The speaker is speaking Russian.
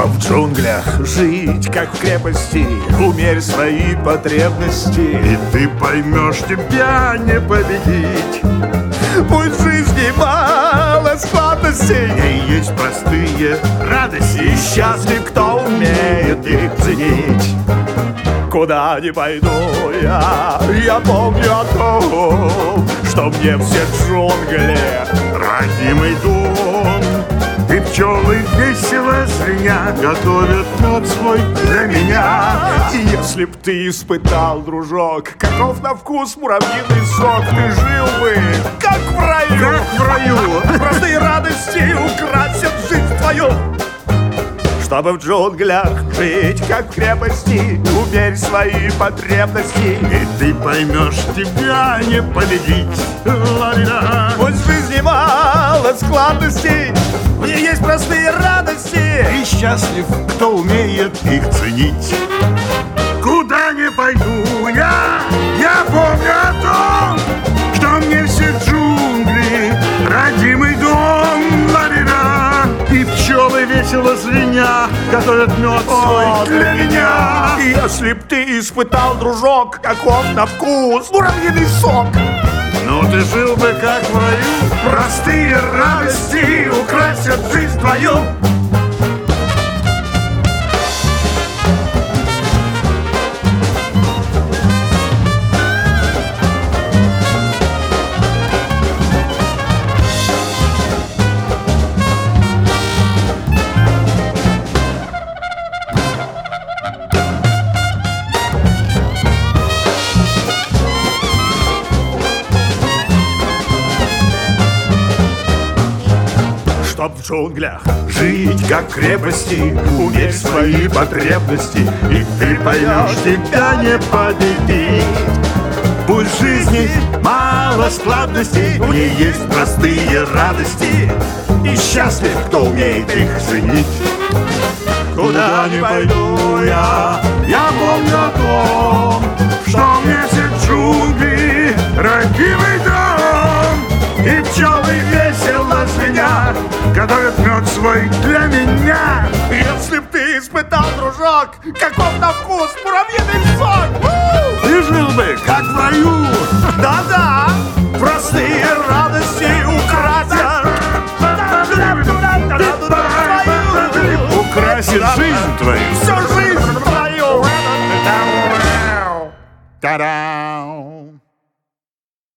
Чтоб в джунглях жить, как в крепости, умерь свои потребности, и ты поймешь, тебя не победить. Пусть в жизни мало складностей, и есть простые радости, и счастлив, кто умеет их ценить. Куда ни пойду я помню о том, что мне все джунгли родимый дом. И пчелы весело звеня готовят мед свой для меня. И если б ты испытал, дружок, каков на вкус муравьиный сок, ты жил бы, как в раю. Как в раю. Простые радости украсят жизнь твою. Чтобы в джунглях жить, как в крепости, умерь свои потребности, и ты поймешь, тебя не победить. Ла-ля. Пусть в жизни мало складностей, в ней есть простые радости, и счастлив, кто умеет их ценить. Куда не пойду я помню о том, что мне все джунгли родимый дом. Ла-ля. И пчелы весело звеня готовят мед свой для меня. И если б ты испытал, дружок, каков на вкус муравьиный сок, ну ты жил бы, как в раю. простые радости украсят жизнь твою. Чтоб в джунглях жить, как в крепости, умерь свои потребности, и ты поймешь, тебя не победить. Пусть в жизни мало складностей, в ней есть простые радости, и счастлив, кто умеет их ценить. Куда ни пойду я помню о том, что мне все джунгли родимый дом, и пчелы весело звенят готовят мед свой для меня. Если б ты испытал, дружок, каков на вкус муравьиный сок,